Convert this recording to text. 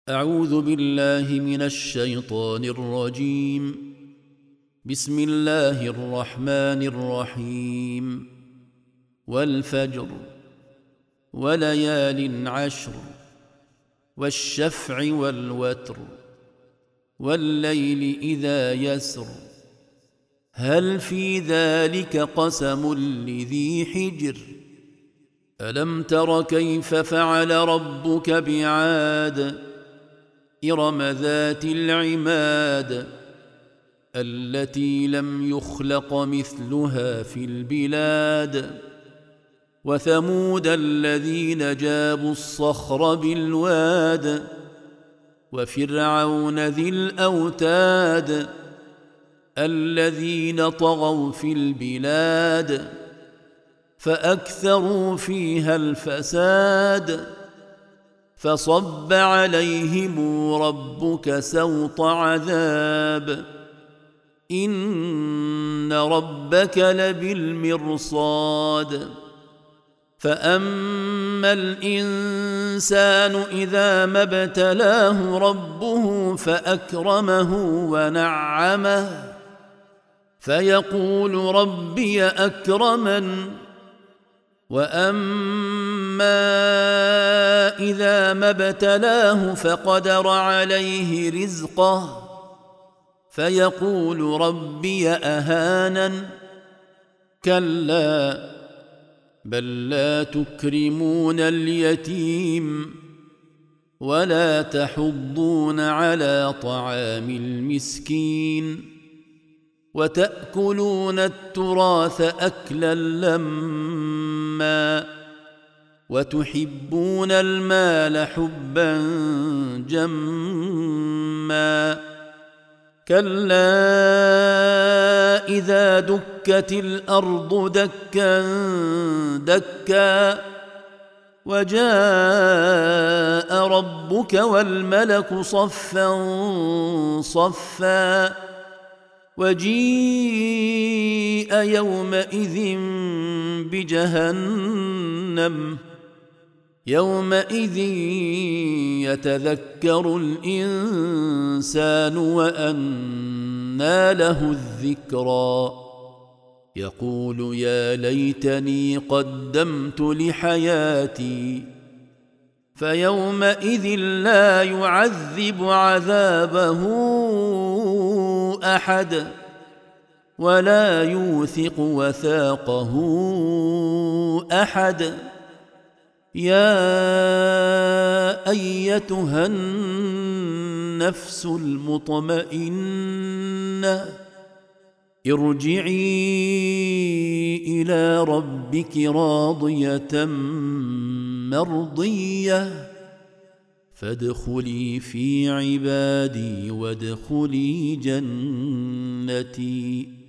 أعوذ بالله من الشيطان الرجيم. بسم الله الرحمن الرحيم. والفجر وليال عشر والشفع والوتر والليل إذا يسر هل في ذلك قسم لذي حجر ألم تر كيف فعل ربك بعاد إرم ذات العماد التي لم يخلق مثلها في البلاد وثمود الذين جابوا الصخر بالواد وفرعون ذي الأوتاد الذين طغوا في البلاد فأكثروا فيها الفساد فصب عليهم ربك سوط عذاب إن ربك لبالمرصاد فأما الإنسان إذا ما ابتلاه ربه فأكرمه ونعمه فيقول ربي أكرمن وأما إذا ما ابتلاه فقدر عليه رزقه فيقول ربي أهانن كلا بل لا تكرمون اليتيم ولا تحضون على طعام المسكين وتأكلون التراث أكلا لما وتحبون المال حبا جما كلا إذا دكت الأرض دكا دكا وجاء ربك والملك صفا صفا وجيء يومئذ بجهنم يومئذ يتذكر الإنسان وأنى له الذكرى يقول يا ليتني قدمت لحياتي فيومئذ لا يعذب عذابه أحد ولا يوثق وثاقه أحد يا أيتها النفس المطمئنة ارجعي إلى ربك راضية مرضية فادخلي في عبادي وادخلي جنتي